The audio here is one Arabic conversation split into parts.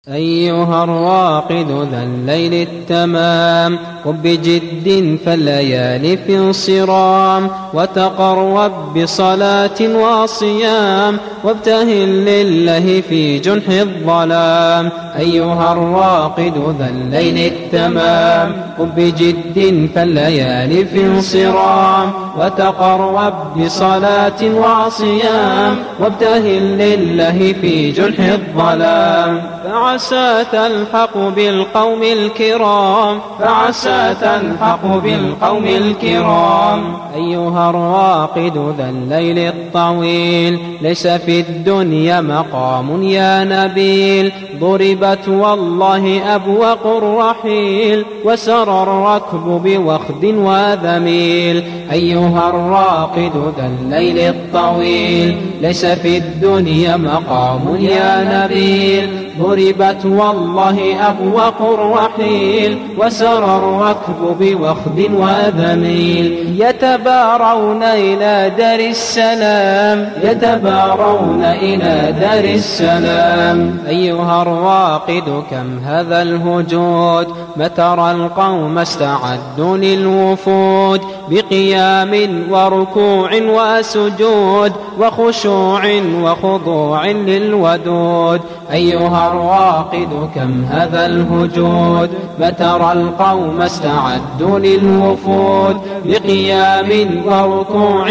أيها الراقد ذا الليل التمام قم بجد فالليالي في انصرام وتقرب بصلاة وصيام وابتهل لله في جنح الظلام. أيها الراقد ذا الليل التمام قم بجد فالليالي في انصرام وتقرب بصلاة وصيام وابتهل لله في جنح الظلام. فعسى تلحق بالقوم الكرام فعسى تلحق بالقوم الكرام. أيها الراقد ذا الليل الطويل ليس في الدنيا مقام يا نبيل ضربت والله أبوق الرحيل وسرى الركب بوخد وذميل. أيها الراقد ذا الليل الطويل ليس في الدنيا مقام يا نبيل ضربت والله أبوق الرحيل وسرى الركب بوخد وذميل. يتبارون إلى دار السلام يتبارون إلى دار السلام. أيها الراقد كم هذا الهجود ما ترى القوم استعدوا للوفود بقيام وركوع وسجود وخشوع وخضوع للودود. أيها الراقد كم هذا الهجود ما ترى القوم استعدوا للوفود بقيام وركوع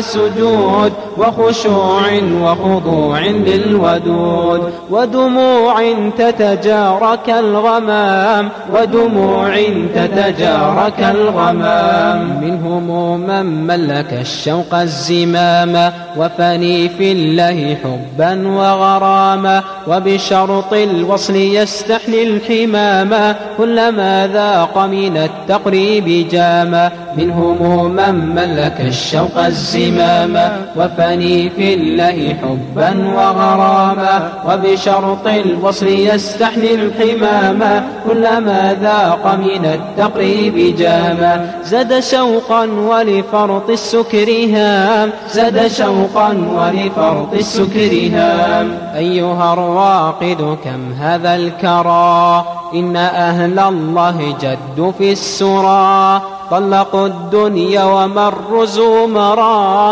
وسجود وخشوع وخضوع للودود. ودموع تتجارى كالغمام ودموع تتجارى كالغمام. منهم من ملك الشوق الزمام وفني في الله حبا وغراما وبشرط الوصل يستحلي الحمام كلما ذاق من التقريب جاما. منهم من ملك الشوق الزمام وفني في الله حبا وغراما وبشرط الوصل يستحلي الحمام كلما ذاق من التقريب جاما. زاد شوقا ولفرط السكر هام زاد شوقا ولفرط السكر هام. أيها الراقد كم هذا الكرى إن أهل الله جد في السرى طلقوا الدنيا ومروا زمرا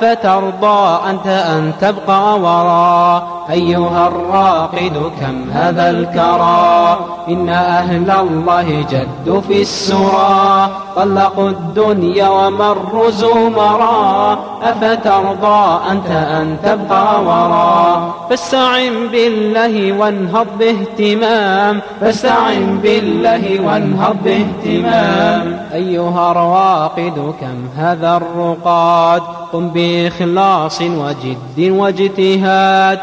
أفترضى أنت أن تبقى ورا. أيها الراقد كم هذا الكرى إن أهل الله جد في السرى طلقوا الدنيا ومروا زمرا أفترضى أنت أن تبقى ورا. فاستعن بالله وانهض باهتمام فاستعن بالله وانهض باهتمام. أيها الراقد كم هذا الرقاد قم بإخلاص وجد واجتهاد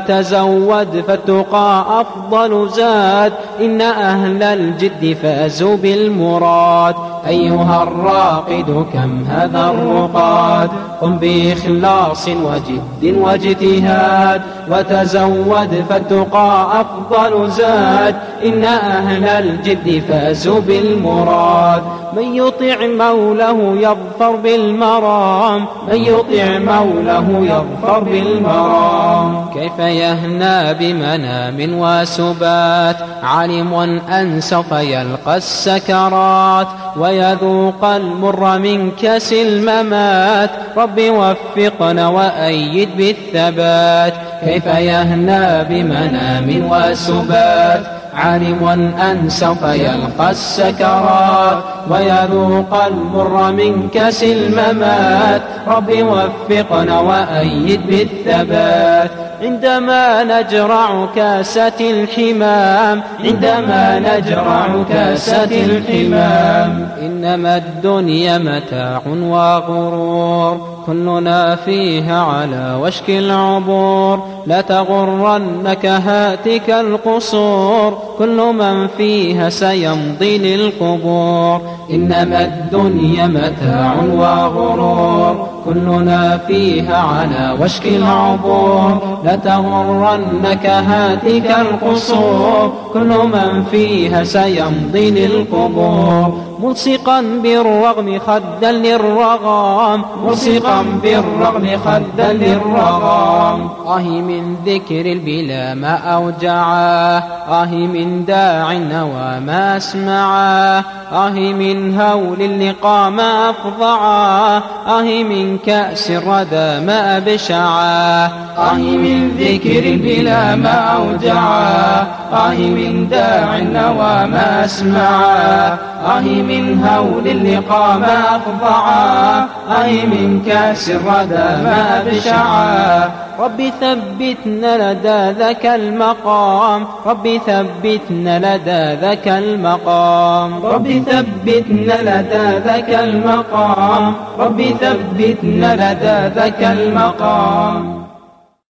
وتزود فالتقى أفضل زاد إن أهل الجد فازوا بالمراد. أيها الراقد كم هذا الرقاد قم بإخلاص وجد واجتهاد وتزود فالتقى أفضل زاد إن أهل الجد فازوا بالمراد. من يطع مولاه يظفر بالمرام من يطع مولاه يظفر بالمرام. كيف يهنى بمنام وسبات عالم أن سوف يلقى السكرات ويذوق المر من كاس الممات رب وفقنا وأيد بالثبات. كيف يهنى بمنام وسبات عالم أن سوف يلقى السكرات ويذوق المر من كاس الممات رب وفقنا وأيد بالثبات. عندما نجرع كاسة الحمام عندما نجرع كاسة الحمام. إنما الدنيا متاع وغرور كلنا فيها على وشك العبور لا تغرنك هاتك القصور كل من فيها سيمضي للقبور. إنما الدنيا متاع وغرور كلنا فيها على وشك العبور لا تغرنك هاتك القصور كل من فيها سيمضي للقبور. ملصقا بالرغم خدا للرغام ملصقا بالرغم خدا للرغام. من من ذكر البلا ما أوجعاه، من داع نوى ما أسمعاه، من هول اللقاء ما أفضعاه، من كأس الردى ما أبشعاه، من ذكر البلا ما أوجعاه، من داع نوى ما أسمعاه، من هول اللقاء ما أفضعاه، من كأس الردى ما أبشعاه. رب ثبتنا لدى ذاك المقام، رب ثبتنا لدى ذاك المقام، رب ثبتنا لدى ذاك المقام، رب ثبتنا لدى ذاك المقام.